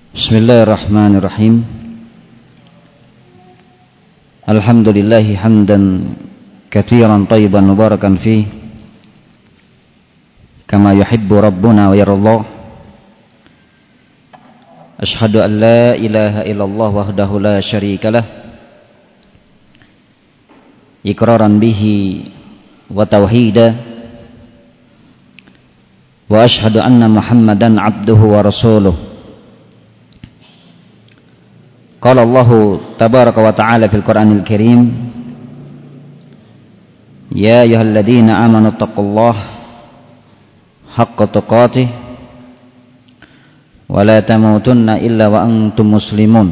Bismillahirrahmanirrahim. Alhamdulillahi hamdan katsiran thayyiban mubarakan fih kama yuhibbu rabbuna wa yarallah. Ashhadu an la ilaha illallah wahdahu la syarikalah iqraran bihi wa tauhida, wa ashhadu anna Muhammadan abduhu wa rasuluh. Qala Allahu tabaraka wa ta'ala fil Qur'anil Karim, ya ayyuhalladzina amanu taqullaha haqqa tuqatih wa la tamutunna illa wa antum muslimun.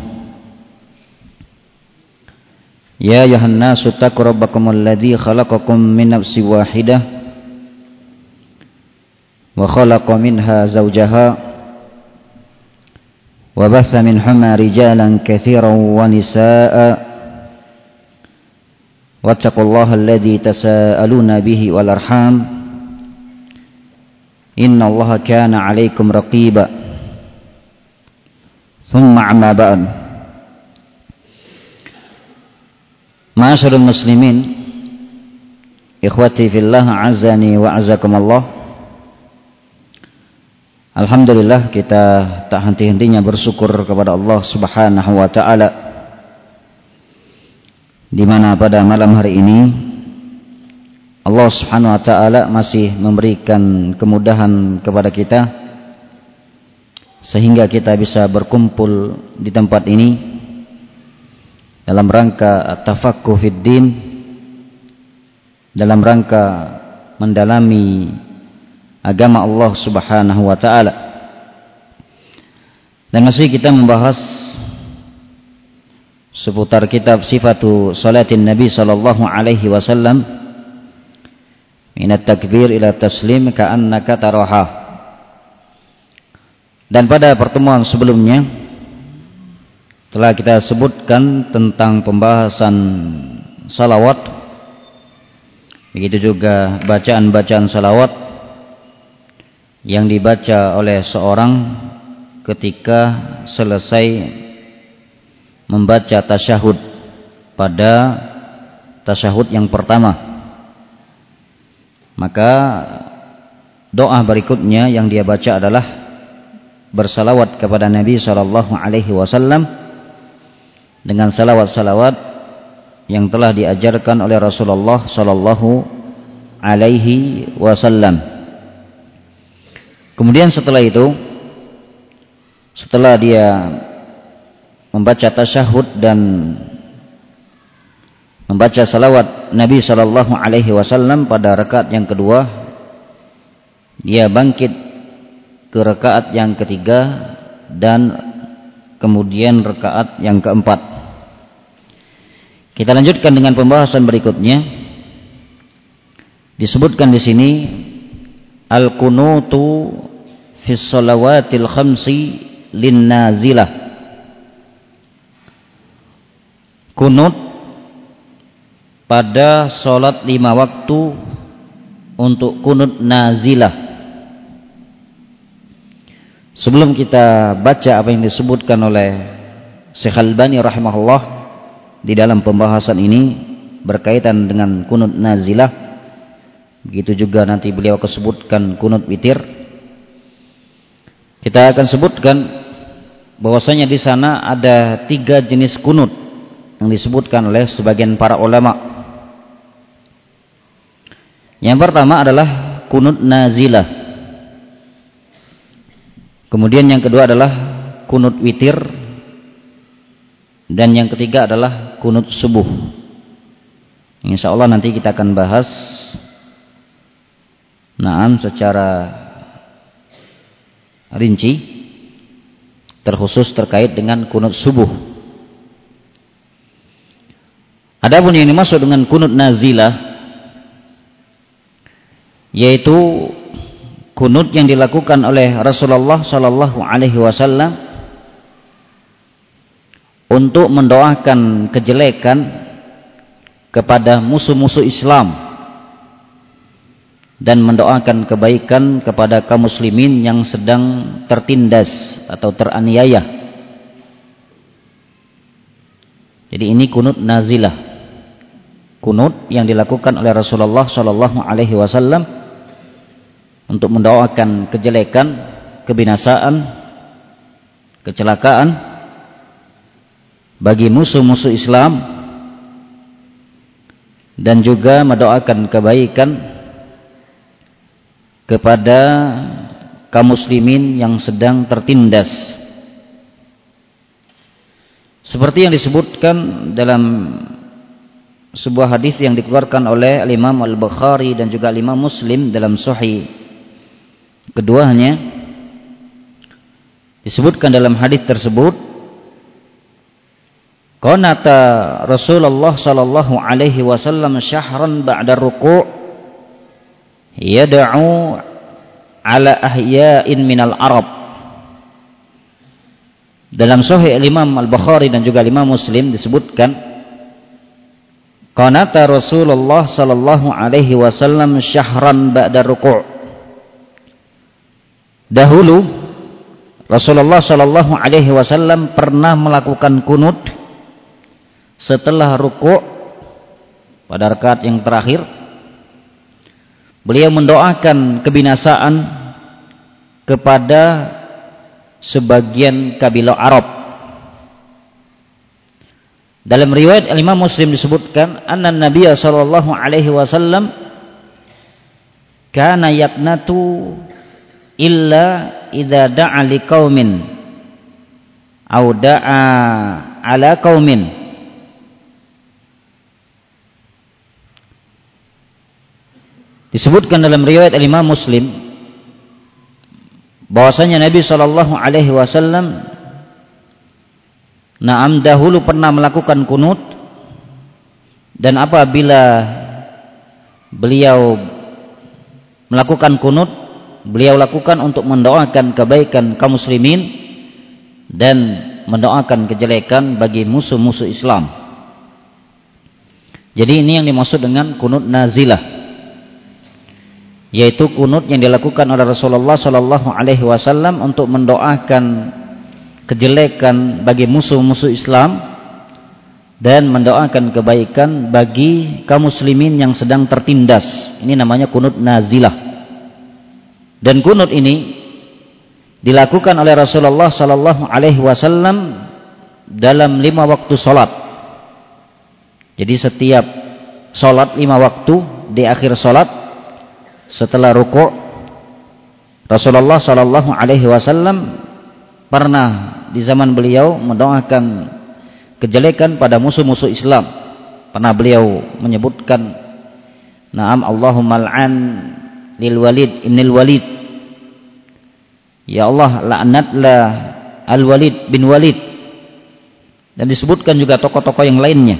Ya ayyuhan nasu taqu rabbakumul ladzi khalaqakum min nafsin wahidah wa khalaqa minha zawjaha wa batha minhuma rijalan katsiran wa nisaa'a wattaqullaha alladzi tasaaluna bihi wal arham innallaha kana 'alaikum raqiba. Tsumma amma ba'd. Ma'asyiral muslimin, ikhwati fillah, azani wa azakumullah. Alhamdulillah, kita tak henti-hentinya bersyukur kepada Allah Subhanahu wa ta'ala, di mana pada malam hari ini Allah Subhanahu wa ta'ala masih memberikan kemudahan kepada kita sehingga kita bisa berkumpul di tempat ini dalam rangka tafaqquh fid din, dalam rangka mendalami agama Allah Subhanahu wa ta'ala. Dan masih kita membahas seputar kitab Sifatu Salatin Nabi sallallahu alaihi wasallam, minat takbir ila taslim ka'annaka taraha. Dan pada pertemuan sebelumnya telah kita sebutkan tentang pembahasan salawat, begitu juga bacaan-bacaan salawat yang dibaca oleh seorang ketika selesai membaca tasyahud pada tasyahud yang pertama. Maka doa berikutnya yang dia baca adalah bersalawat kepada Nabi sallallahu alaihi wasallam dengan salawat-salawat yang telah diajarkan oleh Rasulullah sallallahu alaihi wasallam. Kemudian setelah itu, setelah dia membaca tasyahud dan membaca salawat Nabi sallallahu alaihi wasallam pada rakaat yang kedua, dia bangkit ke rakaat yang ketiga dan kemudian rakaat yang keempat. Kita lanjutkan dengan pembahasan berikutnya. Disebutkan di sini al-kunutu fi shalawatil khamsi lin nazilah. Kunut pada salat 5 waktu untuk kunut nazilah. Sebelum kita baca apa yang disebutkan oleh Syekh Albani rahimahullah di dalam pembahasan ini berkaitan dengan kunut nazilah, begitu juga nanti beliau sebutkan kunut witir, kita akan sebutkan bahwasanya di sana ada 3 jenis kunut yang disebutkan oleh sebagian para ulama. Yang pertama adalah kunut nazilah. Kemudian yang kedua adalah kunut witir, dan yang ketiga adalah kunut subuh. Insyaallah nanti kita akan bahas secara rinci, terkhusus terkait dengan kunut subuh. Adapun yang dimaksud dengan kunut nazilah, yaitu kunut yang dilakukan oleh Rasulullah sallallahu alaihi wasallam untuk mendoakan kejelekan kepada musuh-musuh Islam dan mendoakan kebaikan kepada kaum muslimin yang sedang tertindas atau teraniaya. Jadi ini kunut nazilah, kunut yang dilakukan oleh Rasulullah sallallahu alaihi wasallam untuk mendoakan kejelekan, kebinasaan, kecelakaan bagi musuh-musuh Islam, dan juga mendoakan kebaikan kepada kaum muslimin yang sedang tertindas. Seperti yang disebutkan dalam sebuah hadis yang dikeluarkan oleh Imam Al-Bukhari dan juga Imam Muslim dalam Sahih keduanya, disebutkan dalam hadis tersebut, qanata Rasulullah sallallahu alaihi wasallam syahran ba'da ruku' yad'u ala ahya'in minal Arab. Dalam Sahih Imam Al-Bukhari dan juga Imam Muslim disebutkan, qanata Rasulullah sallallahu alaihi wasallam syahran ba'da ruku'. Dahulu Rasulullah sallallahu alaihi wasallam pernah melakukan kunut setelah ruku' pada rakaat yang terakhir. Beliau mendoakan kebinasaan kepada sebagian kabilah Arab. Dalam riwayat Imam Muslim disebutkan, anna Nabiy sallallahu alaihi wasallam kana yaqnatu illa idza da'a liqaumin aw da'a ala qaumin. Disebutkan dalam riwayat Imam Muslim bahwasanya Nabi sallallahu alaihi wasallam dahulu pernah melakukan kunut, dan apabila beliau melakukan kunut, beliau lakukan untuk mendoakan kebaikan kaum muslimin dan mendoakan kejelekan bagi musuh-musuh Islam. Jadi ini yang dimaksud dengan kunut nazilah, yaitu kunut yang dilakukan oleh Rasulullah sallallahu alaihi wasallam untuk mendoakan kejelekan bagi musuh-musuh Islam dan mendoakan kebaikan bagi kaum muslimin yang sedang tertindas. Ini namanya kunut nazilah. Dan kunut ini dilakukan oleh Rasulullah sallallahu alaihi wasallam dalam 5 waktu salat. Jadi setiap salat 5 waktu, di akhir salat setelah ruku', Rasulullah sallallahu alaihi wasallam pernah di zaman beliau mendoakan kejelekan pada musuh-musuh Islam. Pernah beliau menyebutkan, na'am Allahumma al'an lil Walid ibnil Walid, ya Allah laknatlah Al-Walid bin Walid, dan disebutkan juga tokoh-tokoh yang lainnya.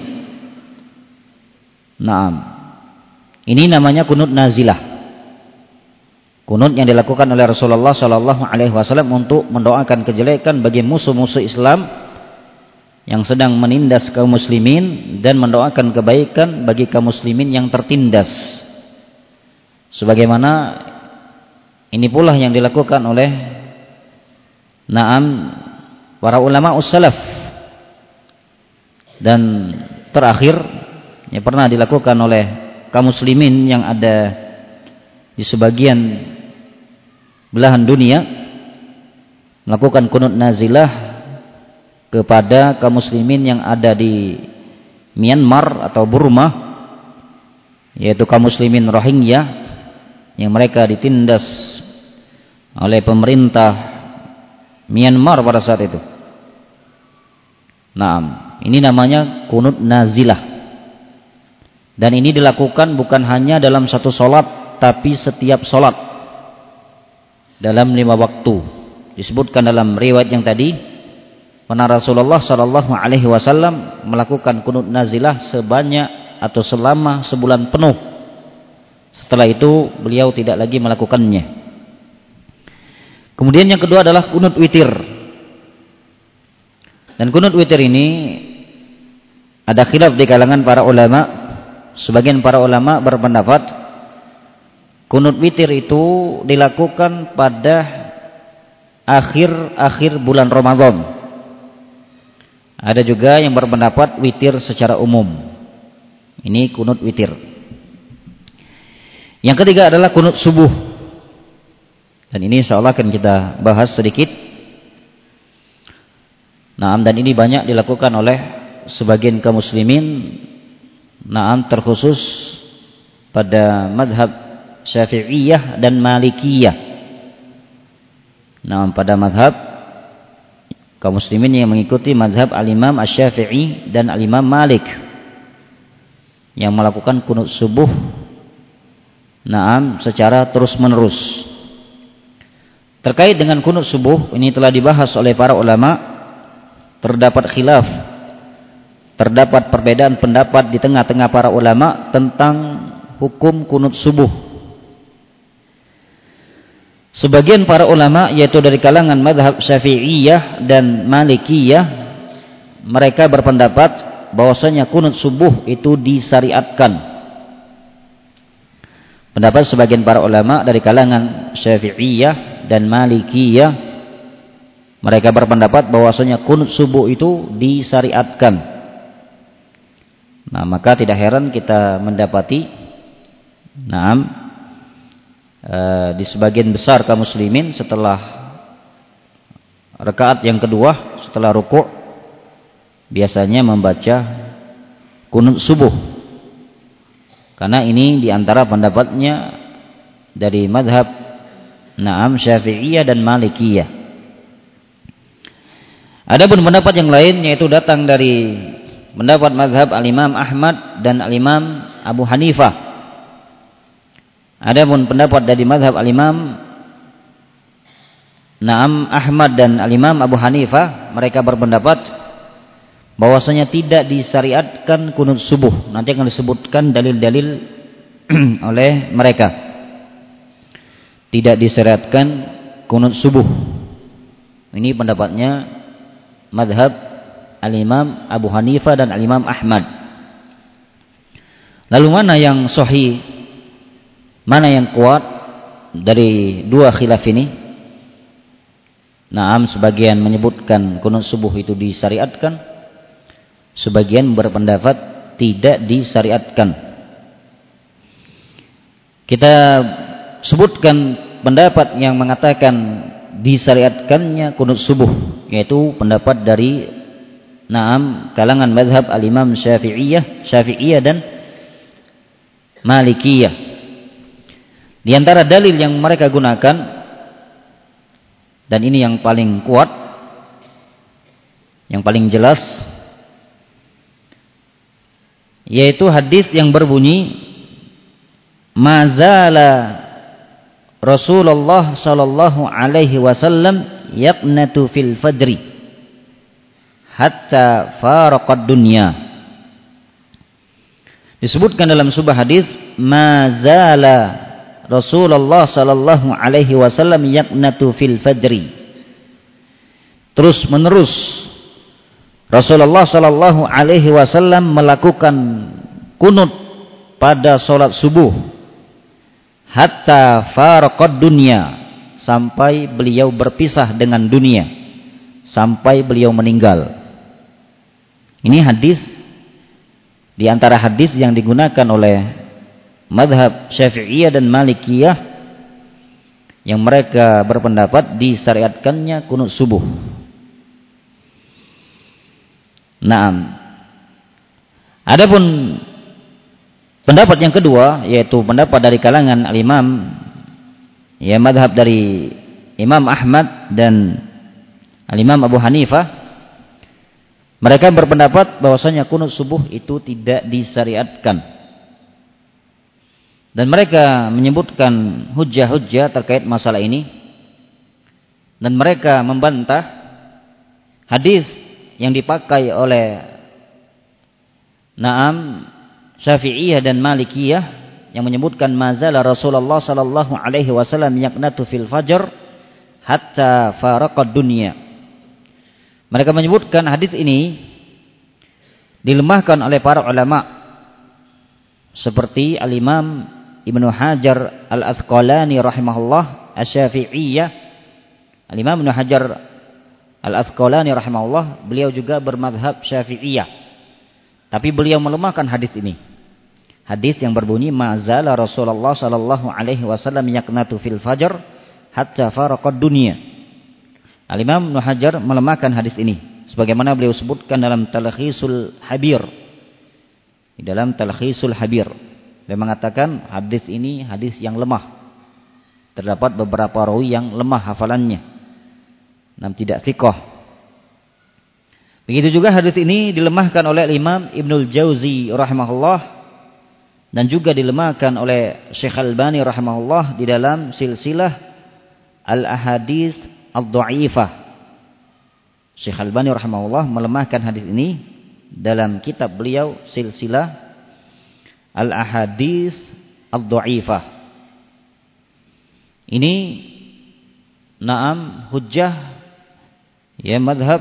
Na'am, ini namanya kunut nazilah, kunut yang dilakukan oleh Rasulullah sallallahu alaihi wasallam untuk mendoakan kejelekan bagi musuh-musuh Islam yang sedang menindas kaum muslimin dan mendoakan kebaikan bagi kaum muslimin yang tertindas. Sebagaimana ini pula yang dilakukan oleh para ulama ussalaf, dan terakhir yang pernah dilakukan oleh kaum muslimin yang ada di sebagian belahan dunia, melakukan kunut nazilah kepada kaum muslimin yang ada di Myanmar atau Burma, yaitu kaum muslimin Rohingya yang mereka ditindas oleh pemerintah Myanmar pada saat itu. Nah, ini namanya kunut nazilah. Dan ini dilakukan bukan hanya dalam satu sholat, tapi setiap sholat dalam 5 waktu. Disebutkan dalam riwayat yang tadi, pernah Rasulullah sallallahu alaihi wasallam melakukan kunut nazilah sebanyak atau selama sebulan penuh. Setelah itu beliau tidak lagi melakukannya. Kemudian yang kedua adalah kunut witir. Dan kunut witir ini ada khilaf di kalangan para ulama. Sebagian para ulama berpendapat kunut witir itu dilakukan pada akhir-akhir bulan Ramadan. Ada juga yang berpendapat witir secara umum. Ini kunut witir. Yang ketiga adalah kunut subuh. Dan ini insyaallah akan kita bahas sedikit. Naam, dan ini banyak dilakukan oleh sebagian kaum muslimin. Naam, terkhusus pada mazhab Syafi'iyah dan Malikiyah. Naam, pada mazhab kaum muslimin yang mengikuti mazhab al-Imam Asy-Syafi'i dan al-Imam Malik yang melakukan kunut subuh naam secara terus-menerus. Terkait dengan kunut subuh ini telah dibahas oleh para ulama, terdapat khilaf, terdapat perbedaan pendapat di tengah-tengah para ulama tentang hukum kunut subuh. Sebagian para ulama yaitu dari kalangan mazhab Syafi'iyah dan Malikiyah, mereka berpendapat bahwasanya kunut subuh itu disyariatkan. Pendapat sebagian para ulama dari kalangan Syafi'iyah dan Malikiyah, mereka berpendapat bahwasanya kunut subuh itu disyariatkan. Nah, maka tidak heran kita mendapati di sebagian besar kaum muslimin setelah rakaat yang kedua setelah rukuk biasanya membaca kunut subuh, karena ini diantara pendapatnya dari mazhab Syafi'iyah dan Malikiyah. Adapun pendapat yang lain yaitu datang dari pendapat mazhab al-Imam Ahmad dan al-Imam Abu Hanifah. Adapun pendapat dari mazhab al-Imam Ahmad dan al-Imam Abu Hanifah, mereka berpendapat bahwasanya tidak disyariatkan kunut subuh. Nanti akan disebutkan dalil-dalil oleh mereka. Tidak disyariatkan kunut subuh. Ini pendapatnya mazhab al-Imam Abu Hanifah dan al-Imam Ahmad. Lalu mana yang sahih? Mana yang kuat dari dua khilaf ini? Sebagian menyebutkan kunut subuh itu disyariatkan, sebagian berpendapat tidak disyariatkan. Kita sebutkan pendapat yang mengatakan disyariatkannya kunut subuh, yaitu pendapat dari kalangan mazhab al-Imam Syafi'iyah dan Malikiyah. Di antara dalil yang mereka gunakan, dan ini yang paling kuat, yang paling jelas, yaitu hadis yang berbunyi mazala Rasulullah sallallahu alaihi wasallam yaqnatu fil fajri hatta faraqad dunya. Disebutkan dalam sebuah hadis, mazala Rasulullah sallallahu alaihi wasallam yaqnatu fil fajri. Terus menerus Rasulullah sallallahu alaihi wasallam melakukan kunut pada salat subuh hatta faraqad dunya, sampai beliau berpisah dengan dunia, sampai beliau meninggal. Ini hadis di antara hadis yang digunakan oleh mazhab Syafi'iyah dan Malikiyah yang mereka berpendapat disyariatkannya kunut subuh. Adapun pendapat yang kedua yaitu pendapat dari kalangan al-Imam mazhab dari Imam Ahmad dan al-Imam Abu Hanifah, mereka berpendapat bahwasanya kunut subuh itu tidak disyariatkan. Dan mereka menyebutkan hujjah-hujjah terkait masalah ini, dan mereka membantah hadis yang dipakai oleh Syafi'iyah dan Malikiyah yang menyebutkan mazala Rasulullah sallallahu alaihi wasallam yaqnatu fil fajr hatta faraqad dunya. Mereka menyebutkan hadis ini dilemahkan oleh para ulama seperti al-Imam Ibnu Hajar Al-Asqalani rahimahullah Asy-Syafi'iyah, Al-Imam Ibnu Hajar Al-Asqalani rahimahullah, beliau juga bermadhab Syafi'iyah. Tapi beliau melemahkan hadis ini. Hadis yang berbunyi ma'zala Rasulullah sallallahu alaihi wasallam yaqnatu fil fajr hatta faraqad dunya. Al-Imam Ibnu Hajar melemahkan hadis ini sebagaimana beliau sebutkan dalam Talkhisul Habir. Di dalam Talkhisul Habir, beliau mengatakan hadis ini hadis yang lemah. Terdapat beberapa rawi yang lemah hafalannya, namun tidak thiqah. Begitu juga hadis ini dilemahkan oleh Imam Ibnul Jauzi rahimahullah, dan juga dilemahkan oleh Syekh Albani rahimahullah di dalam silsilah Al-Ahadits Ad-Dha'ifah. Syekh Albani rahimahullah melemahkan hadis ini dalam kitab beliau silsilah Al-Ahadits Ad-Dha'ifah. Ini na'am hujjah ya madhab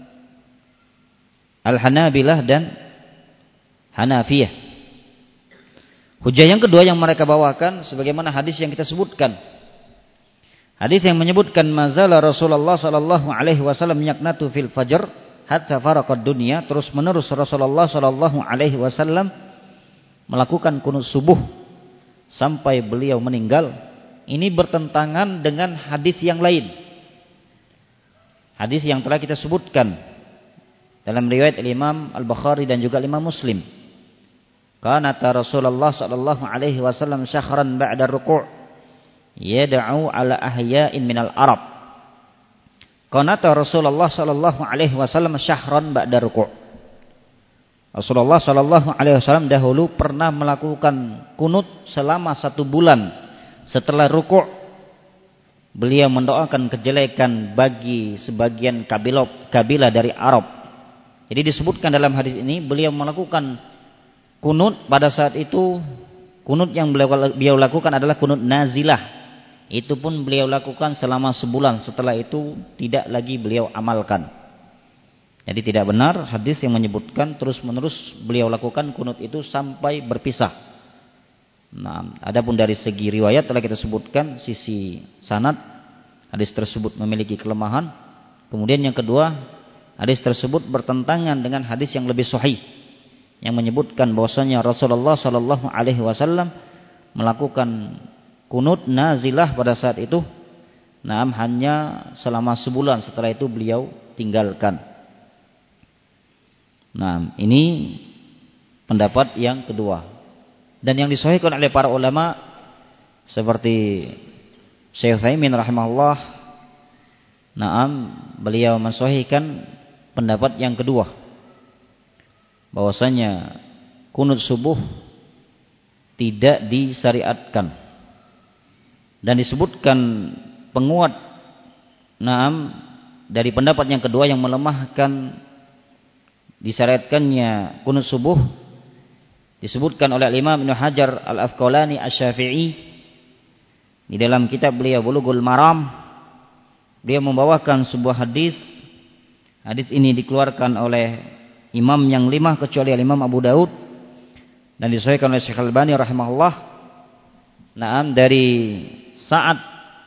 Al-Hanabilah dan Hanafiyah. Hujjah yang kedua yang mereka bawakan sebagaimana hadis yang kita sebutkan. Hadis yang menyebutkan mazala Rasulullah sallallahu alaihi wasallam yaqnatu fil fajr hatta faraqad dunya, terus menerus Rasulullah sallallahu alaihi wasallam melakukan kunut subuh sampai beliau meninggal. Ini bertentangan dengan hadis yang lain. Hadis yang telah kita sebutkan dalam riwayat Imam Al-Bukhari dan juga Imam Muslim. Kanata Rasulullah sallallahu alaihi wasallam syahran ba'da ruku' yad'u ala ahya'in minal Arab. Kanata Rasulullah sallallahu alaihi wasallam syahran ba'da ruku'. Rasulullah sallallahu alaihi wasallam dahulu pernah melakukan kunut selama 1 bulan setelah ruku'. Beliau mendoakan kejelekan bagi sebagian kabilah dari Arab. Jadi disebutkan dalam hadis ini beliau melakukan kunut pada saat itu. Kunut yang beliau lakukan adalah kunut nazilah. Itu pun beliau lakukan selama sebulan. Setelah itu tidak lagi beliau amalkan. Jadi tidak benar hadis yang menyebutkan terus menerus beliau lakukan kunut itu sampai berpisah. Nah, adapun dari segi riwayat telah kita sebutkan sisi sanad, hadis tersebut memiliki kelemahan. Kemudian yang kedua, hadis tersebut bertentangan dengan hadis yang lebih sahih yang menyebutkan bahwasanya Rasulullah sallallahu alaihi wasallam melakukan kunut nazilah pada saat itu, naam hanya selama sebulan, setelah itu beliau tinggalkan. Nah, ini pendapat yang kedua. Dan yang disahihkan oleh para ulama seperti Syekh Utsaimin rahimahullah, naam beliau mensahihkan pendapat yang kedua, bahwasanya kunut subuh tidak disyariatkan. Dan disebutkan penguat naam dari pendapat yang kedua yang melemahkan disyariatkannya kunut subuh, disebutkan oleh Imam Ibnu Hajar Al-Asqalani Asy-Syafi'i di dalam kitab beliau Bulughul Maram. Dia membawakan sebuah hadis. Hadis ini dikeluarkan oleh imam yang 5 kecuali Imam Abu Daud dan disahihkan oleh Syekh Albani rahimahullah. Naam dari Sa'ad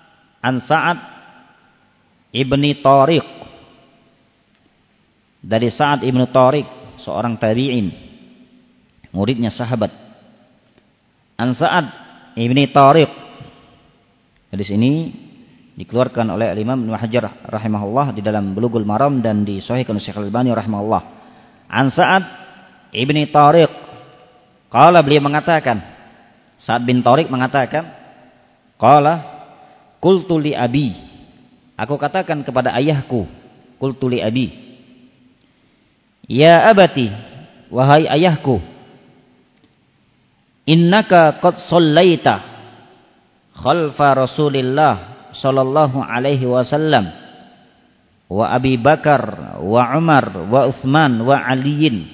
ibni Tariq, dari Sa'ad ibni Tariq, seorang tabi'in, muridnya sahabat. An Sa'ad ibni Tariq. Hadis ini dikeluarkan oleh Imam Ibnu Hajar rahimahullah di dalam Bulughul Maram dan disahihkan oleh Syekh Albani rahimahullah. An Sa'ad ibni Tariq, qala, beliau mengatakan, Sa'ad bin Tariq mengatakan, qala qultu li abi, aku katakan kepada ayahku, qultu li abi, ya abati, wahai ayahku, innaka qad shallaita khalfa Rasulillah sallallahu alaihi wasallam wa Abi Bakar wa Umar wa Utsman wa Aliin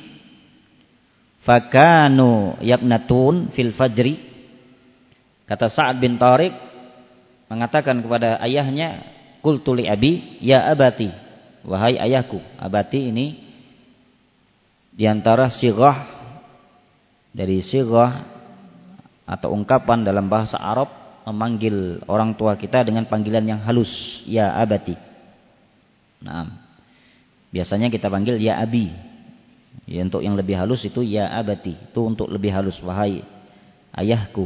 fakanu yaqnatun fil fajri. Kata Sa'ad bin Tariq mengatakan kepada ayahnya, qultu li abi, ya abati, wahai ayahku. Abati ini diantara sighah dari sighah atau ungkapan dalam bahasa Arab memanggil orang tua kita dengan panggilan yang halus, ya abati. Nah, Biasanya kita panggil ya abi. Ya, untuk yang lebih halus itu ya abati. Itu untuk lebih halus, wahai ayahku.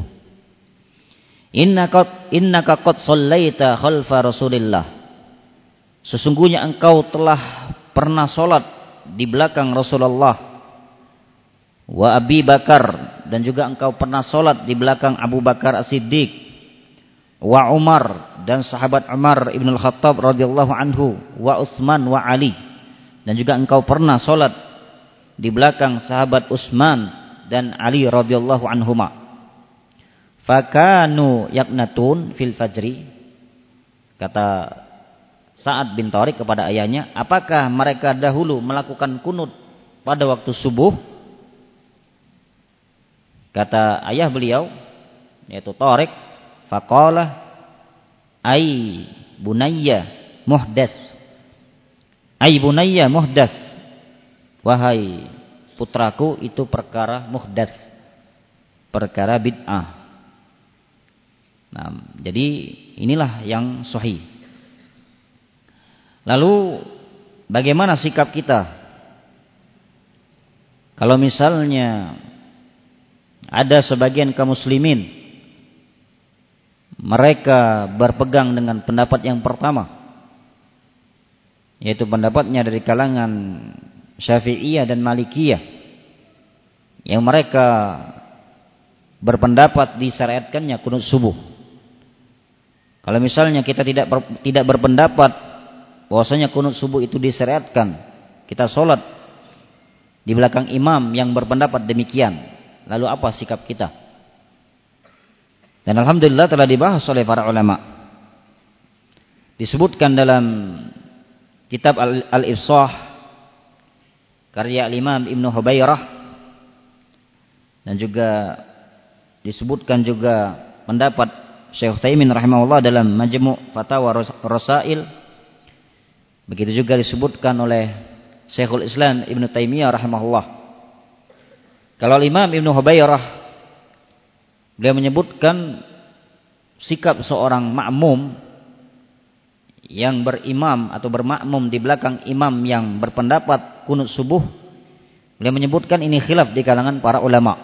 Innaka qad shallaita khalfa Rasulillah. Sesungguhnya engkau telah pernah salat di belakang Rasulullah. Wa Abi Bakar, dan juga engkau pernah salat di belakang Abu Bakar As-Siddiq. Wa Umar, dan sahabat Umar Ibn Al-Khattab radhiyallahu anhu. Wa Utsman wa Ali, dan juga engkau pernah salat di belakang sahabat Utsman dan Ali radhiyallahu anhuma. Fakanu yaknatun fil fajri. Kata Sa'ad bin Tariq kepada ayahnya, apakah mereka dahulu melakukan kunut pada waktu subuh? Kata ayah beliau, yaitu Tariq, faqala ay bunayya muhdas. Ay bunayya muhdas. Wahai putraku, itu perkara muhdas, perkara bid'ah. Nah, jadi inilah yang sahih. Lalu bagaimana sikap kita kalau misalnya ada sebagian kaum muslimin mereka berpegang dengan pendapat yang pertama, yaitu pendapatnya dari kalangan Syafi'iyah dan Malikiyah, yang mereka berpendapat disyariatkannya qunut subuh. Kalau misalnya kita tidak berpendapat bahwasanya qunut subuh itu disyariatkan, kita sholat di belakang imam yang berpendapat demikian, lalu apa sikap kita? Dan alhamdulillah telah dibahas oleh para ulama. Disebutkan dalam kitab Al-Ifsah karya Imam Ibnu Hubairah, dan juga disebutkan juga pendapat Syekh Utsaimin rahimahullah dalam Majmu' Fatawa Rasail. Begitu juga disebutkan oleh Syekhul Islam Ibnu Taimiyah rahimahullah. Kalau Imam Ibnu Hubairah, beliau menyebutkan sikap seorang makmum yang berimam atau bermakmum di belakang imam yang berpendapat qunut subuh. Beliau menyebutkan ini khilaf di kalangan para ulama.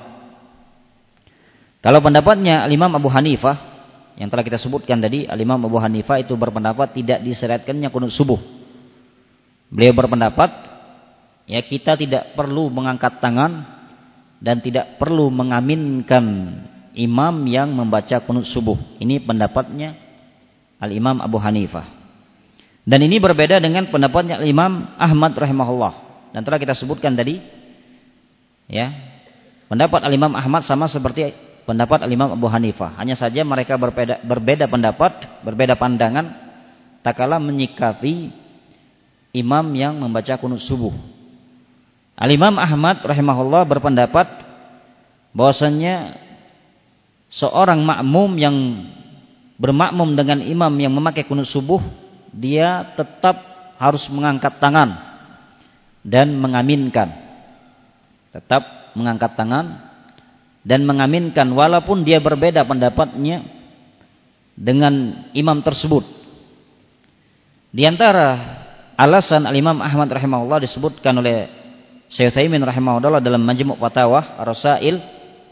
Kalau pendapatnya Imam Abu Hanifah yang telah kita sebutkan tadi, Imam Abu Hanifah itu berpendapat tidak disyariatkannya qunut subuh. Beliau berpendapat ya kita tidak perlu mengangkat tangan dan tidak perlu mengaminkan imam yang membaca qunut subuh. Ini pendapatnya Al-Imam Abu Hanifah. Dan ini berbeda dengan pendapatnya Al-Imam Ahmad rahimahullah. Dan telah kita sebutkan tadi ya, pendapat Al-Imam Ahmad sama seperti pendapat Al-Imam Abu Hanifah. Hanya saja mereka berbeda pendapat, berbeda pandangan tak kala menyikapi imam yang membaca qunut subuh. Al-Imam Ahmad rahimahullah berpendapat bahwasanya seorang makmum yang bermakmum dengan imam yang memakai qunut subuh, dia tetap harus mengangkat tangan dan mengaminkan. Tetap mengangkat tangan dan mengaminkan walaupun dia berbeda pendapatnya dengan imam tersebut. Di antara alasan Al-Imam Ahmad rahimahullah disebutkan oleh Syekh Utsaimin rahimahullah dalam Majmu' Fatawa Rasail,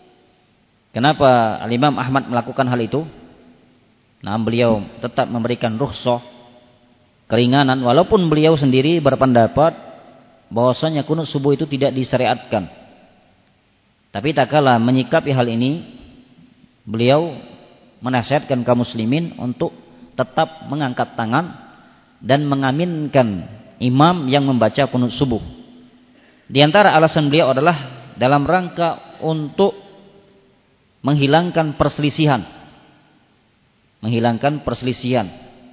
kenapa Al-Imam Ahmad melakukan hal itu? Nah, beliau tetap memberikan rukhsah, keringanan, walaupun beliau sendiri berpendapat bahwasanya qunut subuh itu tidak disyariatkan. Tapi tak kala menyikapi hal ini, beliau menasihatkan kaum muslimin untuk tetap mengangkat tangan dan mengaminkan imam yang membaca qunut subuh. Di antara alasan beliau adalah dalam rangka untuk menghilangkan perselisihan. Menghilangkan perselisihan.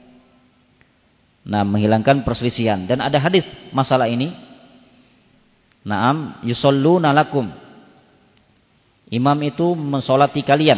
Nah, menghilangkan perselisihan. Dan ada hadis masalah ini. Naam yusalluna lakum. Imam itu mensolati kalian.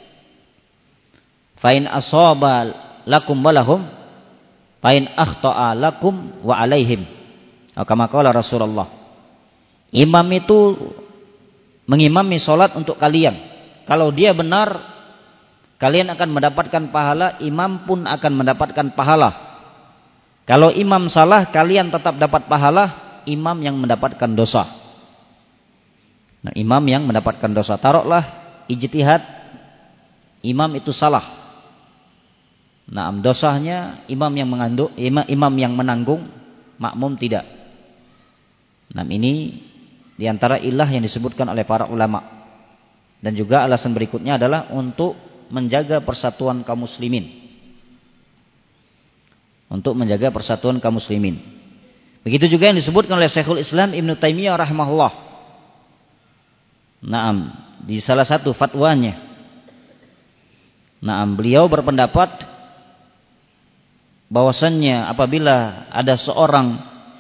Fa in asaba lakum walahum, fa in akhta'a lakum wa alaihim. Kama qala Rasulullah. Imam itu mengimami solat untuk kalian. Kalau dia benar, kalian akan mendapatkan pahala, imam pun akan mendapatkan pahala. Kalau imam salah, kalian tetap dapat pahala, imam yang mendapatkan dosa. Nah, imam yang mendapatkan dosa. Taruhlah ijtihad imam itu salah. Nah, dosanya imam yang menanggung, makmum tidak. Nah, ini diantara ilah yang disebutkan oleh para ulama. Dan juga alasan berikutnya adalah untuk menjaga persatuan kaum muslimin. Untuk menjaga persatuan kaum muslimin. Begitu juga yang disebutkan oleh Syekhul Islam Ibnu Taimiyah rahimahullah. Naam, di salah satu fatwanya. Naam, beliau berpendapat bahwasannya apabila ada seorang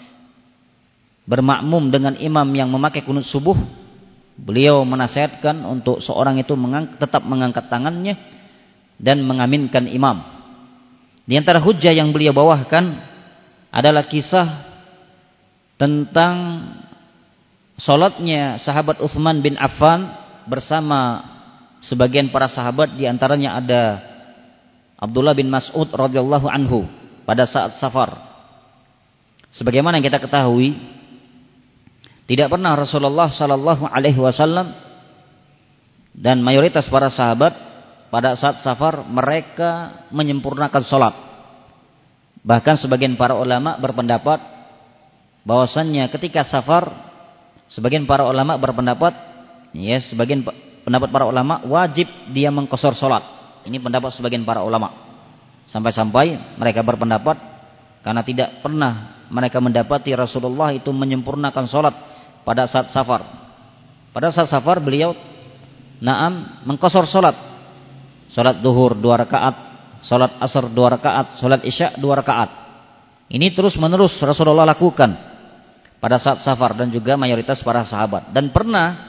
bermakmum dengan imam yang memakai kunut subuh, beliau menasihatkan untuk seorang itu tetap mengangkat tangannya dan mengaminkan imam. Di antara hujjah yang beliau bawakan adalah kisah tentang salatnya sahabat Utsman bin Affan bersama sebagian para sahabat, di antaranya ada Abdullah bin Mas'ud radhiyallahu anhu pada saat safar. Sebagaimana yang kita ketahui, tidak pernah Rasulullah sallallahu alaihi wasallam dan mayoritas para sahabat pada saat safar mereka menyempurnakan salat. Bahkan sebagian para ulama berpendapat bahwasannya ketika safar, sebagian para ulama berpendapat, sebagian pendapat para ulama wajib dia mengqashar salat. Ini pendapat sebagian para ulama. Sampai-sampai mereka berpendapat karena tidak pernah mereka mendapati Rasulullah itu menyempurnakan salat pada saat safar. Pada saat safar beliau mengqashar salat. Salat zuhur 2 rakaat, salat asar 2 rakaat, salat isya 2 rakaat. Ini terus-menerus Rasulullah lakukan pada saat safar dan juga mayoritas para sahabat. Dan pernah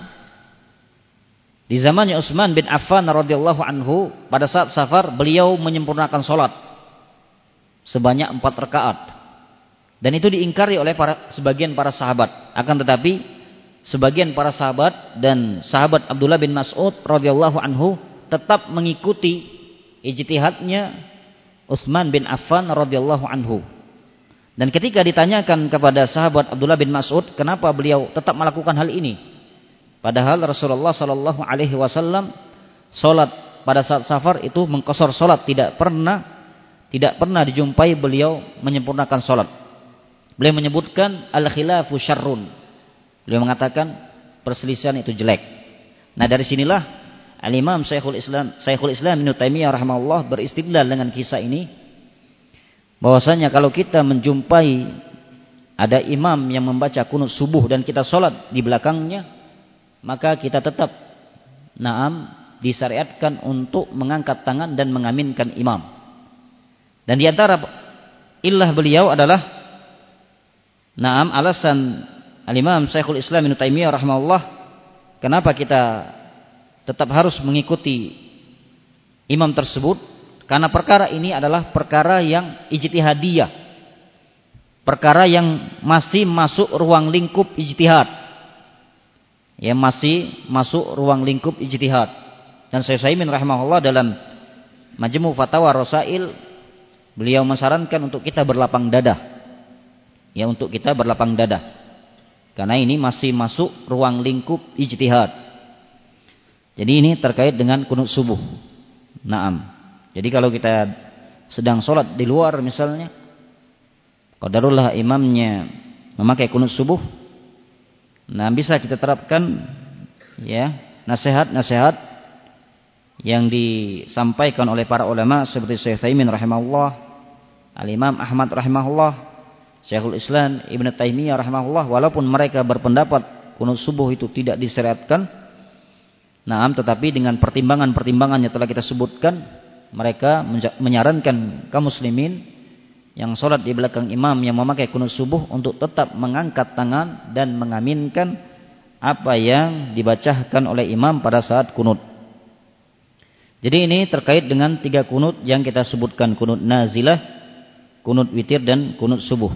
di zamannya Utsman bin Affan radhiyallahu anhu pada saat safar beliau menyempurnakan salat sebanyak 4 rakaat. Dan itu diingkari oleh sebagian para sahabat. Akan tetapi sebagian para sahabat dan sahabat Abdullah bin Mas'ud radhiyallahu anhu tetap mengikuti ijtihadnya Utsman bin Affan radhiyallahu anhu. Dan ketika ditanyakan kepada sahabat Abdullah bin Mas'ud, kenapa beliau tetap melakukan hal ini? Padahal Rasulullah sallallahu alaihi wasallam salat pada saat safar itu mengqashar salat, tidak pernah dijumpai beliau menyempurnakan salat. Beliau menyebutkan al-khilafu syarrun. Beliau mengatakan perselisihan itu jelek. Nah, dari sinilah Al-Imam Syekhul Islam Ibnu Taimiyah rahimahullah beristidlal dengan kisah ini, bahwasanya kalau kita menjumpai ada imam yang membaca kunut subuh dan kita salat di belakangnya, maka kita tetap disyariatkan untuk mengangkat tangan dan mengaminkan imam. Dan di antara illah beliau adalah alasan Al-Imam Syekhul Islam Ibnu Taimiyah rahimahullah kenapa kita tetap harus mengikuti imam tersebut, karena perkara ini adalah perkara yang ijtihadiyah, perkara yang masih masuk ruang lingkup ijtihad. Yang masih masuk ruang lingkup ijtihad. Dan Syekh Utsaimin rahimahullah dalam Majmu' Fatawa Rasail, beliau mensarankan untuk kita berlapang dada. Ya, untuk kita berlapang dada. Karena ini masih masuk ruang lingkup ijtihad. Jadi ini terkait dengan kunut subuh. Naam. Jadi kalau kita sedang sholat di luar misalnya, qadarullah imamnya memakai kunut subuh, nah bisa kita terapkan nasihat-nasihat yang disampaikan oleh para ulama seperti Syekh Utsaimin rahimahullah, Al-Imam Ahmad rahimahullah, Syekhul Islam Ibnu Taimiyah rahimahullah, walaupun mereka berpendapat kunut subuh itu tidak disyariatkan, tetapi dengan pertimbangan-pertimbangan yang telah kita sebutkan, mereka menyarankan kaum muslimin yang sholat di belakang imam yang memakai kunut subuh untuk tetap mengangkat tangan dan mengaminkan apa yang dibacakan oleh imam pada saat kunut. Jadi ini terkait dengan 3 kunut yang kita sebutkan, kunut nazilah, kunut witir dan kunut subuh.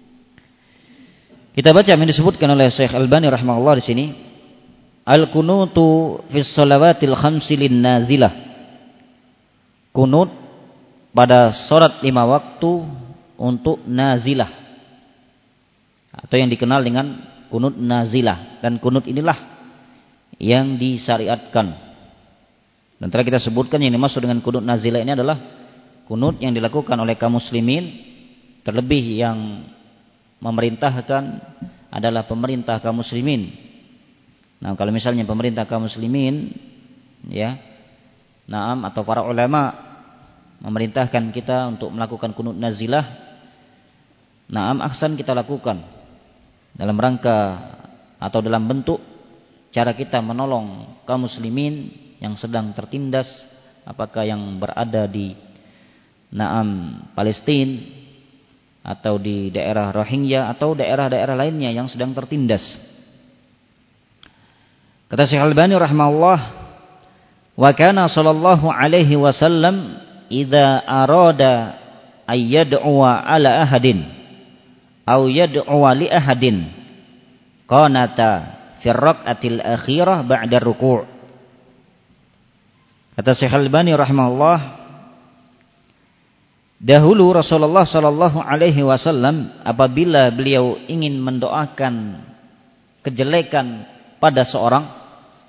Kita baca yang disebutkan oleh Syekh Albani rahimahullah di sini, al-kunutu fis shalawatil khamsi lin nazilah. Kunut pada salat 5 waktu untuk nazilah, atau yang dikenal dengan kunut nazilah. Dan kunut inilah yang disyariatkan. Dan telah kita sebutkan yang dimaksud dengan kunut nazilah ini adalah kunut yang dilakukan oleh kaum muslimin, terlebih yang memerintahkan adalah pemerintah kaum muslimin. Nah, kalau misalnya pemerintah kaum muslimin, ya, naam, atau para ulama memerintahkan kita untuk melakukan kunut nazilah, naam, ahsan, kita lakukan dalam rangka atau dalam bentuk cara kita menolong kaum muslimin yang sedang tertindas, apakah yang berada di naam Palestina atau di daerah Rohingya atau daerah-daerah lainnya yang sedang tertindas. Kata Syekh Al-Albani rahimahullah, wa kana sallallahu alaihi wasallam idza arada ayyad'uwa ala ahadin aw yad'uwa li ahadin qanata fi raq'atil akhirah ba'da ruku'. Kata Syekh Al-Albani rahimahullah, dahulu Rasulullah sallallahu alaihi wasallam apabila beliau ingin mendoakan kejelekan pada seorang,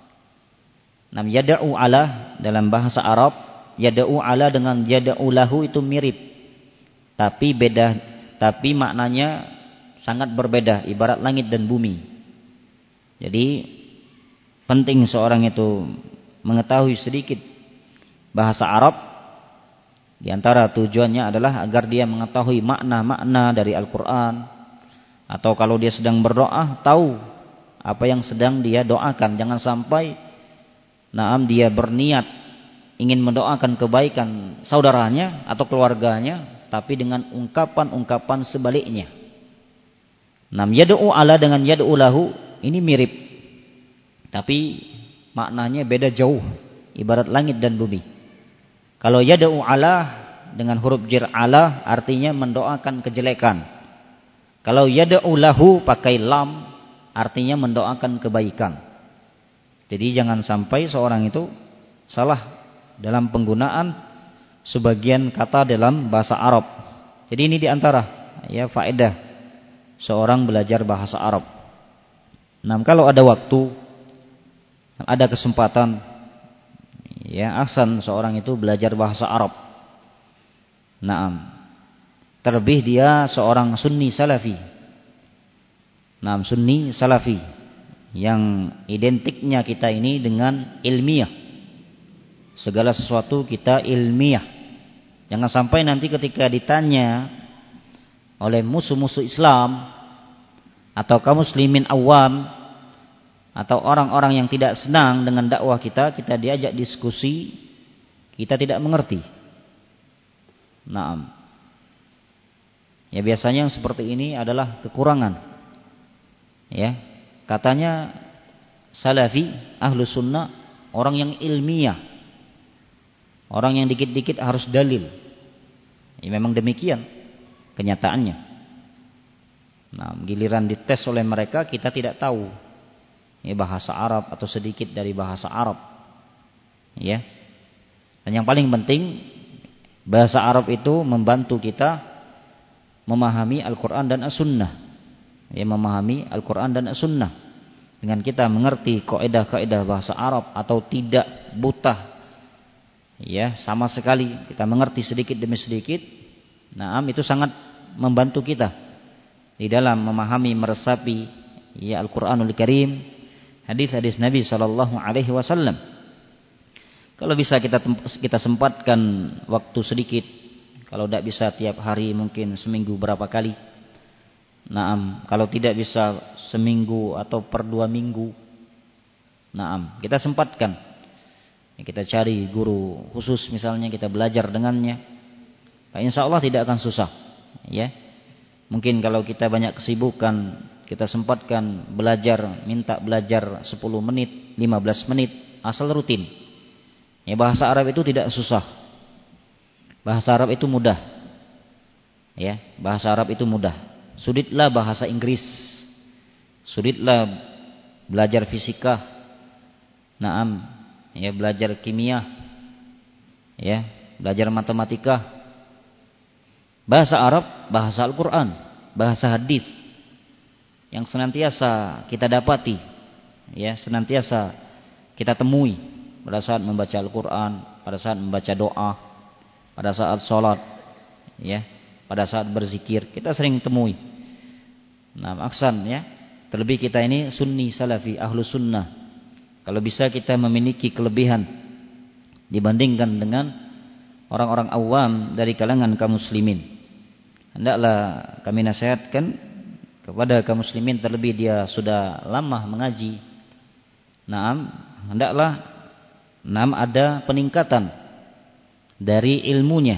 nam yada'u ala dalam bahasa Arab, yada'u ala dengan yada'u lahu itu mirip, tapi beda, tapi maknanya sangat berbeda, ibarat langit dan bumi. Jadi penting seorang itu mengetahui sedikit bahasa Arab. Di antara tujuannya adalah agar dia mengetahui makna-makna dari Al-Quran, atau kalau dia sedang berdoa tahu apa yang sedang dia doakan. Jangan sampai naam dia berniat ingin mendoakan kebaikan saudaranya atau keluarganya, tapi dengan ungkapan-ungkapan sebaliknya. Nam yad'u ala dengan yad'u lahu ini mirip, tapi maknanya beda jauh, ibarat langit dan bumi. Kalau yad'u ala dengan huruf jar ala artinya mendoakan kejelekan. Kalau yad'u lahu pakai lam artinya mendoakan kebaikan. Jadi jangan sampai seorang itu salah dalam penggunaan sebagian kata dalam bahasa Arab. Jadi ini diantara ya faedah seorang belajar bahasa Arab. Nah, kalau ada waktu, ada kesempatan, ya ahsan seorang itu belajar bahasa Arab. Naam. Terlebih dia seorang sunni salafi. Naam, sunni salafi yang identiknya kita ini dengan ilmiah. Segala sesuatu kita ilmiah. Jangan sampai nanti ketika ditanya oleh musuh-musuh Islam atau kaum muslimin awam atau orang-orang yang tidak senang dengan dakwah kita diajak diskusi, kita tidak mengerti. Naam. Ya biasanya yang seperti ini adalah kekurangan. Ya, katanya salafi, ahlu sunnah, orang yang ilmiah, orang yang dikit-dikit harus dalil. Ya memang demikian kenyataannya. Nah, giliran dites oleh mereka kita tidak tahu ya bahasa Arab atau sedikit dari bahasa Arab. Ya. Dan yang paling penting bahasa Arab itu membantu kita memahami Al-Qur'an dan As-Sunnah. Ya, memahami Al-Qur'an dan As-Sunnah. Dengan kita mengerti kaidah-kaidah bahasa Arab atau tidak buta, ya sama sekali kita mengerti sedikit demi sedikit, naam itu sangat membantu kita di dalam memahami, meresapi ya Al-Qur'anul Karim, hadis-hadis Nabi sallallahu alaihi wasallam. Kalau bisa kita sempatkan waktu sedikit, kalau tidak bisa tiap hari mungkin seminggu berapa kali. Naam, kalau tidak bisa seminggu atau per 2 minggu. Naam, kita sempatkan. Kita cari guru khusus misalnya, kita belajar dengannya. Insya Allah tidak akan susah. Ya, mungkin kalau kita banyak kesibukan, kita sempatkan belajar, minta belajar 10 menit, 15 menit, asal rutin. Ya, bahasa Arab itu tidak susah. Bahasa Arab itu mudah. Ya, bahasa Arab itu mudah. Sulitlah bahasa Inggris, sulitlah belajar fisika, naam, ya belajar kimia, ya belajar matematika. Bahasa Arab, bahasa Al-Qur'an, bahasa hadis yang senantiasa kita dapati, ya, senantiasa kita temui pada saat membaca Al-Qur'an, pada saat membaca doa, pada saat sholat, ya, pada saat berzikir, kita sering temui. Nah, aksan, ya, terlebih kita ini sunni salafi, ahlu sunnah. Kalau bisa kita memiliki kelebihan dibandingkan dengan orang-orang awam dari kalangan kaum muslimin. Hendaklah kami nasihatkan kepada kaum muslimin, terlebih dia sudah lama mengaji. Hendaklah ada peningkatan dari ilmunya.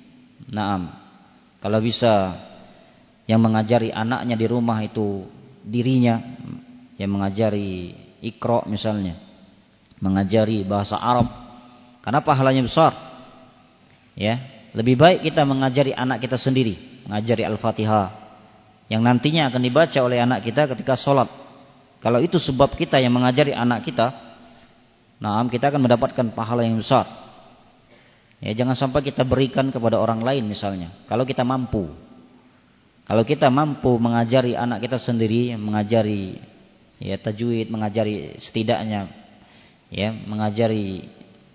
Kalau bisa yang mengajari anaknya di rumah itu dirinya, yang mengajari Iqra misalnya, mengajari bahasa Arab, karena pahalanya besar. Ya, lebih baik kita mengajari anak kita sendiri, mengajari Al-Fatihah yang nantinya akan dibaca oleh anak kita ketika sholat. Kalau itu sebab kita yang mengajari anak kita, kita akan mendapatkan pahala yang besar. Ya, jangan sampai kita berikan kepada orang lain misalnya. Kalau kita mampu mengajari anak kita sendiri, mengajari, ya, tajwid, mengajari setidaknya, ya, mengajari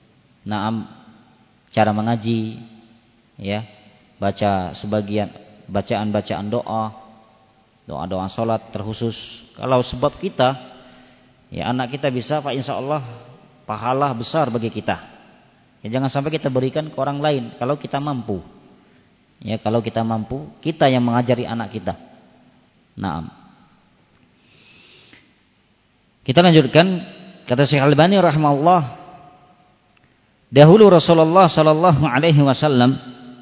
cara mengaji, ya, baca sebagian bacaan doa salat terkhusus. Kalau sebab kita, ya, anak kita bisa, Pak, insyaallah pahala besar bagi kita. Ya, jangan sampai kita berikan ke orang lain kalau kita mampu. Ya, kalau kita mampu, kita yang mengajari anak kita. Kita lanjutkan, kata Syekh Al-Albani rahimahullah, dahulu Rasulullah sallallahu alaihi wasallam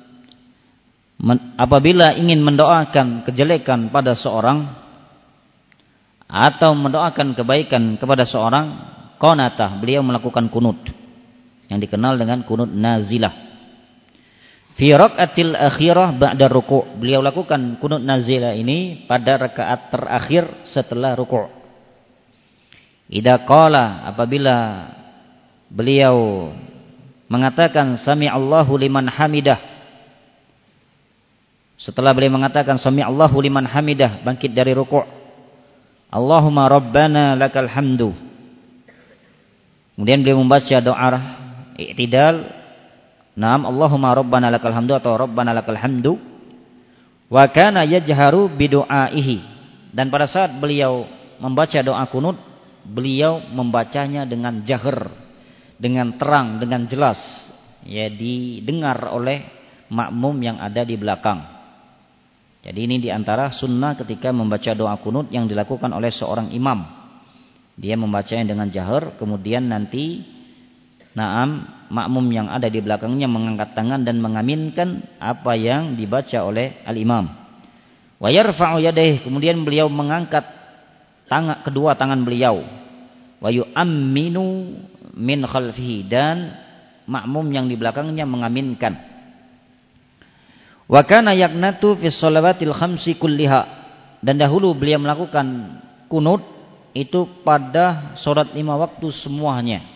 apabila ingin mendoakan kejelekan pada seorang atau mendoakan kebaikan kepada seorang, qanatah, beliau melakukan kunut yang dikenal dengan kunut nazilah. Fi raqatil akhirah ba'da ruku', beliau lakukan kunut nazilah ini pada rakaat terakhir setelah ruku'. Idza qala, apabila beliau mengatakan sami'allahu liman hamidah, setelah beliau mengatakan sami'allahu liman hamidah, bangkit dari ruku', Allahumma rabbana lakal hamdu, kemudian beliau membaca doa i'tidal, Allahumma rabbana lakal hamdu atau rabbana lakal hamdu, wa kana yajharu bidu'aihi, dan pada saat beliau membaca doa kunut, beliau membacanya dengan jahar, dengan terang, dengan jelas, ya, didengar oleh makmum yang ada di belakang. Jadi ini diantara sunnah ketika membaca doa kunut yang dilakukan oleh seorang imam. Dia membacanya dengan jahar, kemudian nanti makmum yang ada di belakangnya mengangkat tangan dan mengaminkan apa yang dibaca oleh al-imam. Wa yarfa'u yadayhi, kemudian beliau mengangkat kedua tangan beliau. Wa yu'amminu min khalfihi, dan makmum yang di belakangnya mengaminkan. Wa kana yaqnatu fi shalawatil khamsi kulliha, dan dahulu beliau melakukan kunut itu pada salat 5 waktu semuanya.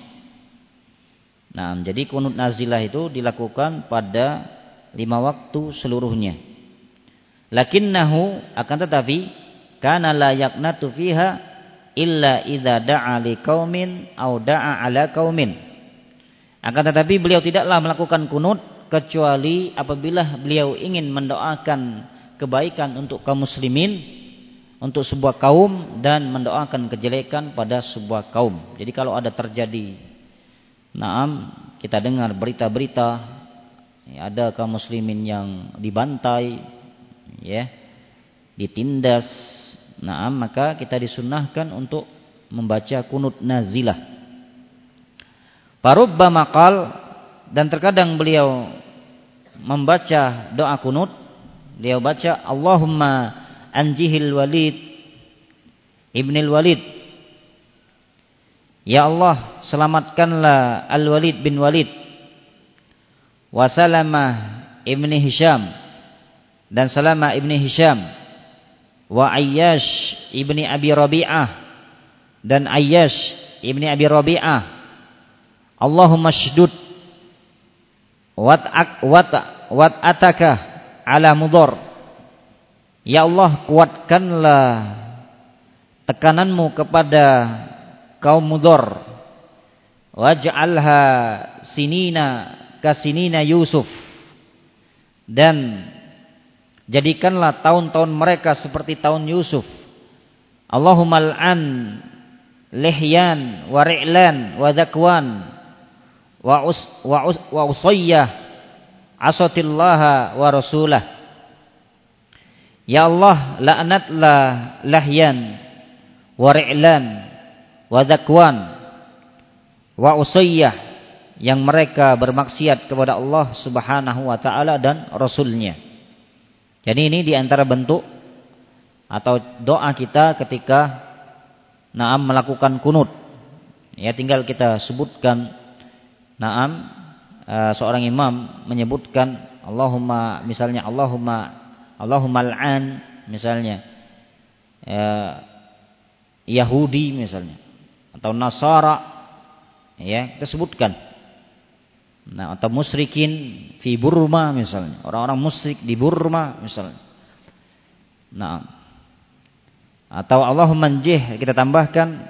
Jadi kunut nazilah itu dilakukan pada 5 waktu seluruhnya. Lakinnahu, akan tetapi, kana la yaqnatu fiha illa idza da'a liqaumin aw da'a ala qaumin. Akan tetapi beliau tidaklah melakukan kunut kecuali apabila beliau ingin mendoakan kebaikan untuk kaum muslimin, untuk sebuah kaum, dan mendoakan kejelekan pada sebuah kaum. Jadi kalau ada terjadi, kita dengar berita-berita, ya, ada kaum muslimin yang dibantai, ya, ditindas, maka kita disunnahkan untuk membaca kunut nazilah. Parubba maqal, dan terkadang beliau membaca doa kunut, beliau baca Allahumma anjihil Walid ibnil Walid, ya Allah, selamatkanlah Al-Walid bin Walid, wa Salamah ibni Hisham, dan Salamah ibni Hisham, wa Ayyash ibni Abi Rabi'ah, dan Ayyash ibni Abi Rabi'ah. Allahumma shdud wat ataka ala mudhar. Ya Allah, kuatkanlah tekananmu kepada kaum Mudhar. Waj'alha sinina kasinina Yusuf. Dan jadikanlah tahun-tahun mereka seperti tahun Yusuf. Allahumma al'an Lihyan wa Ri'lan wa Zakwan wa Usayyah asatillaha wa rasulah. Ya Allah, laknatlah Lahyan wa Ri'lan wa Zakwan wa Usayyah yang mereka bermaksiat kepada Allah Subhanahu wa taala dan Rasulnya. Jadi ini diantara bentuk atau doa kita ketika melakukan kunut. Ya, tinggal kita sebutkan seorang imam menyebutkan Allahumma, misalnya Allahumma al'an, misalnya Yahudi misalnya, atau Nasara, ya kita sebutkan. Atau musyrikin fi Burma misalnya, orang-orang musyrik di Burma misalnya. Atau Allahumma anjih, kita tambahkan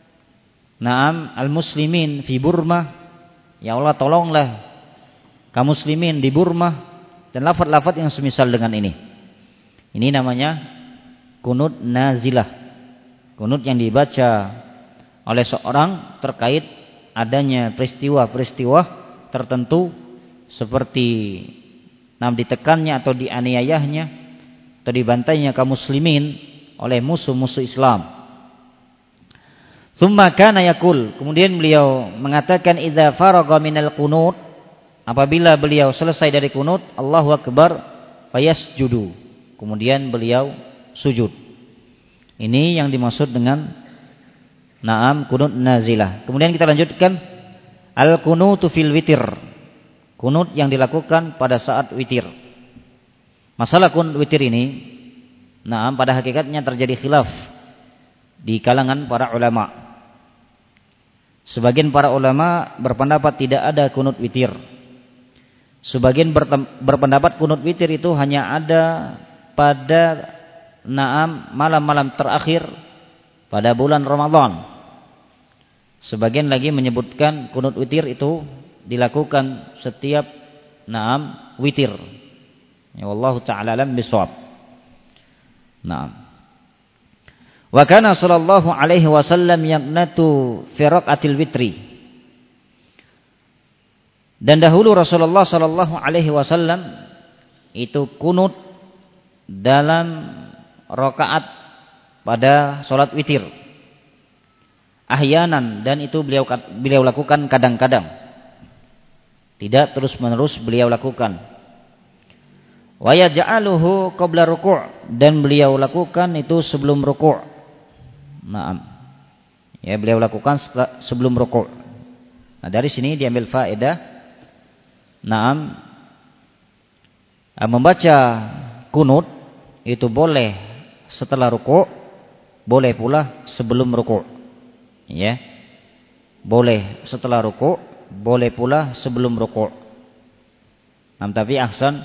al-muslimin fi Burma, ya Allah tolonglah kaum muslimin di Burma, dan lafaz-lafaz yang semisal dengan ini. Ini namanya kunut nazilah. Kunut yang dibaca oleh seorang terkait adanya peristiwa-peristiwa tertentu seperti ditekannya atau dianiayahnya atau dibantainya kaum muslimin oleh musuh-musuh Islam. Tsumma kana yaqul, kemudian beliau mengatakan idza faragha minal qunut, apabila beliau selesai dari kunut, Allahu akbar fayasjudu, kemudian beliau sujud. Ini yang dimaksud dengan kunut nazilah. Kemudian kita lanjutkan al-kunutu fil witir, kunut yang dilakukan pada saat witir. Masalah kunut witir ini pada hakikatnya terjadi khilaf di kalangan para ulama. Sebagian para ulama berpendapat tidak ada kunut witir. Sebagian berpendapat kunut witir itu hanya ada pada malam-malam terakhir pada bulan Ramadan. Sebagian lagi menyebutkan kunut witir itu dilakukan setiap witir. Ya wallahu ta'ala alam bisawab. Wa kana sallallahu alaihi wasallam yaqnatu fi raqatil witri. Dan dahulu Rasulullah sallallahu alaihi wasallam itu kunut dalam rakaat pada salat witir. Ahyanan, dan itu beliau lakukan kadang-kadang. Tidak terus-menerus beliau lakukan. Wa yaj'aluhu qabla ruku', dan beliau lakukan itu sebelum ruku'. Ya, beliau lakukan sebelum ruku'. Dari sini diambil faedah membaca kunut itu boleh setelah ruku', boleh pula sebelum ruku'. Ya. Boleh setelah ruku', boleh pula sebelum ruku'. Tapi ahsan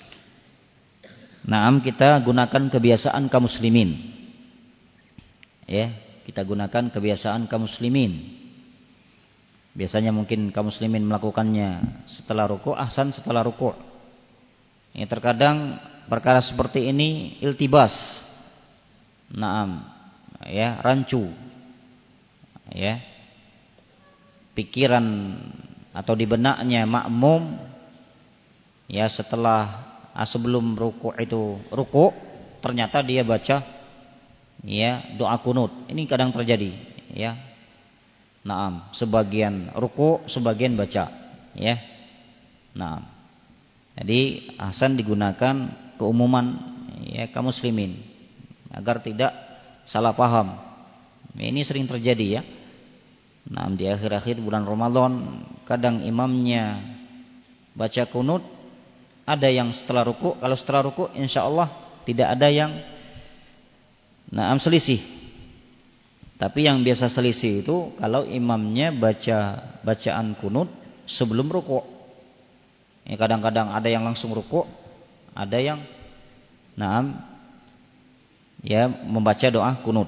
kita gunakan kebiasaan kaum muslimin. Ya, kita gunakan kebiasaan kaum muslimin. Biasanya mungkin kaum muslimin melakukannya setelah ruku', ahsan setelah ruku'. Ya, terkadang perkara seperti ini iltibas. Ya, rancu. Ya. Pikiran atau di benaknya makmum, ya, setelah sebelum ruku' itu ruku', ternyata dia baca ya doa kunut. Ini kadang terjadi, ya. Sebagian ruku', sebagian baca, ya. Jadi ahsan digunakan keumuman ya kaum muslimin agar tidak salah paham. Ini sering terjadi, ya. Di akhir-akhir bulan Ramadan kadang imamnya baca kunut, ada yang setelah ruku'. Kalau setelah ruku' insyaallah tidak ada yang selisih. Tapi yang biasa selisih itu kalau imamnya baca bacaan kunut sebelum ruku'. Ya, kadang-kadang ada yang langsung ruku', Ada yang membaca doa kunut.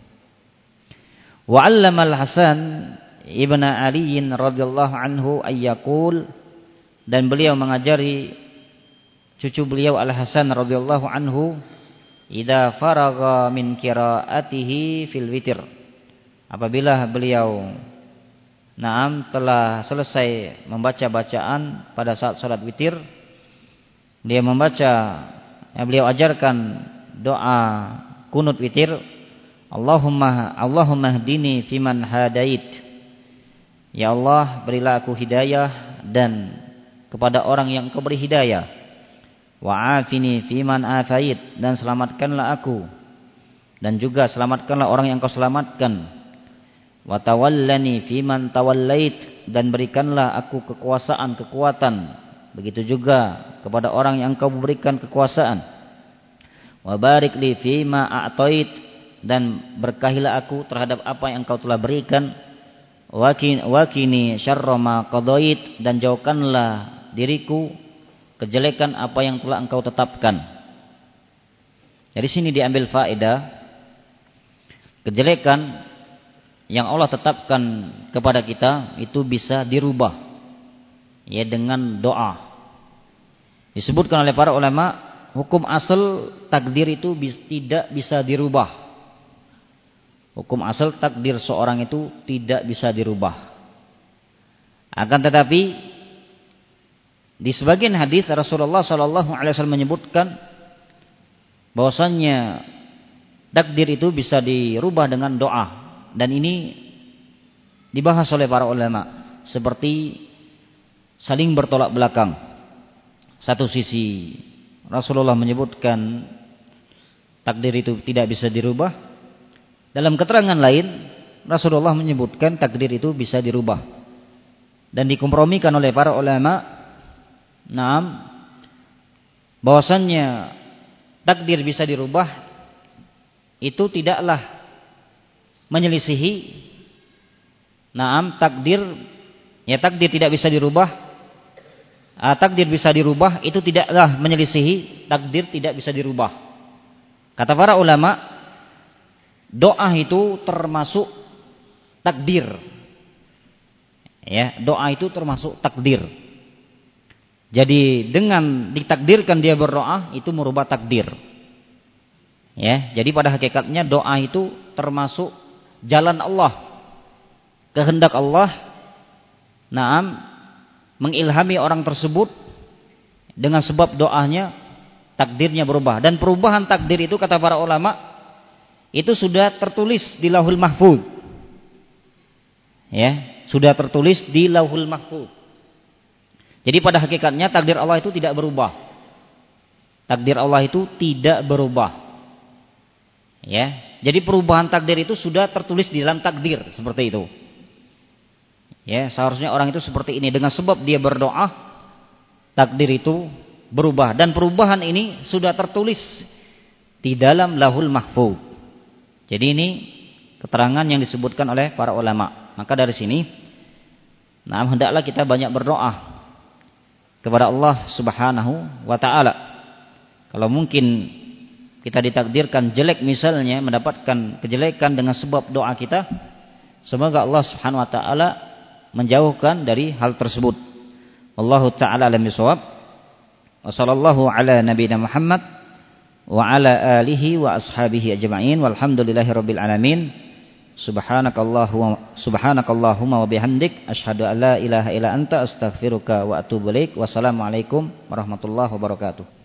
Wa 'allama al-Hasan ibn Ali radhiyallahu anhu ayyaqul, dan beliau mengajari cucu beliau Al-Hasan radhiyallahu anhu, idza faragha min qiraatihi fil witir, apabila beliau telah selesai membaca bacaan pada saat salat witir, beliau ajarkan doa kunut witir, Allahumma hdini fiman hadait, ya Allah berilah aku hidayah dan kepada orang yang Engkau beri hidayah, wa afini fiman afait, dan selamatkanlah aku dan juga selamatkanlah orang yang Engkau selamatkan, wa tawallani fiman tawallait, dan berikanlah aku kekuatan, begitu juga kepada orang yang Engkau berikan kekuasaan, wa barik li fima a'tait, dan berkahilah aku terhadap apa yang Engkau telah berikan, wa qini syarra ma qadait, dan jauhkanlah diriku kejelekan apa yang telah Engkau tetapkan. Dari sini diambil faedah, kejelekan yang Allah tetapkan kepada kita itu bisa dirubah dengan doa. Disebutkan oleh para ulama, hukum asal takdir itu tidak bisa dirubah. Hukum asal takdir seorang itu tidak bisa dirubah. Akan tetapi di sebagian hadis Rasulullah SAW menyebutkan bahwasannya takdir itu bisa dirubah dengan doa, dan ini dibahas oleh para ulama seperti saling bertolak belakang. Satu sisi Rasulullah menyebutkan takdir itu tidak bisa dirubah, dalam keterangan lain Rasulullah menyebutkan takdir itu bisa dirubah, dan dikompromikan oleh para ulama bahwasannya takdir bisa dirubah itu tidaklah menyelisihi takdir tidak bisa dirubah. Takdir bisa dirubah itu tidaklah menyelisihi takdir tidak bisa dirubah. Kata para ulama, doa itu termasuk takdir. Doa itu termasuk takdir. Jadi dengan ditakdirkan dia berdoa itu merubah takdir. Jadi pada hakikatnya doa itu termasuk jalan Allah, kehendak Allah, mengilhami orang tersebut dengan sebab doanya takdirnya berubah. Dan perubahan takdir itu kata para ulama itu sudah tertulis di Lauhul Mahfuz. Sudah tertulis di Lauhul Mahfuz. Jadi pada hakikatnya takdir Allah itu tidak berubah. Takdir Allah itu tidak berubah. Jadi perubahan takdir itu sudah tertulis di dalam takdir seperti itu. Seharusnya orang itu seperti ini, dengan sebab dia berdoa takdir itu berubah, dan perubahan ini sudah tertulis di dalam Lauhul Mahfuz. Jadi ini keterangan yang disebutkan oleh para ulama. Maka dari sini hendaklah kita banyak berdoa kepada Allah Subhanahu wa taala. Kalau mungkin kita ditakdirkan jelek misalnya, mendapatkan kejelekan dengan sebab doa kita, semoga Allah Subhanahu wa taala menjauhkan dari hal tersebut. Wallahu taala alam bisawab. Wa sallallahu ala nabiyina Muhammad wa ala alihi wa ashabihi ajma'in, walhamdulillahirabbil alamin. Subhanakallahumma wa bihamdik asyhadu an la ilaha illa anta astaghfiruka wa atubu ilaik. Wassalamualaikum warahmatullahi wabarakatuh.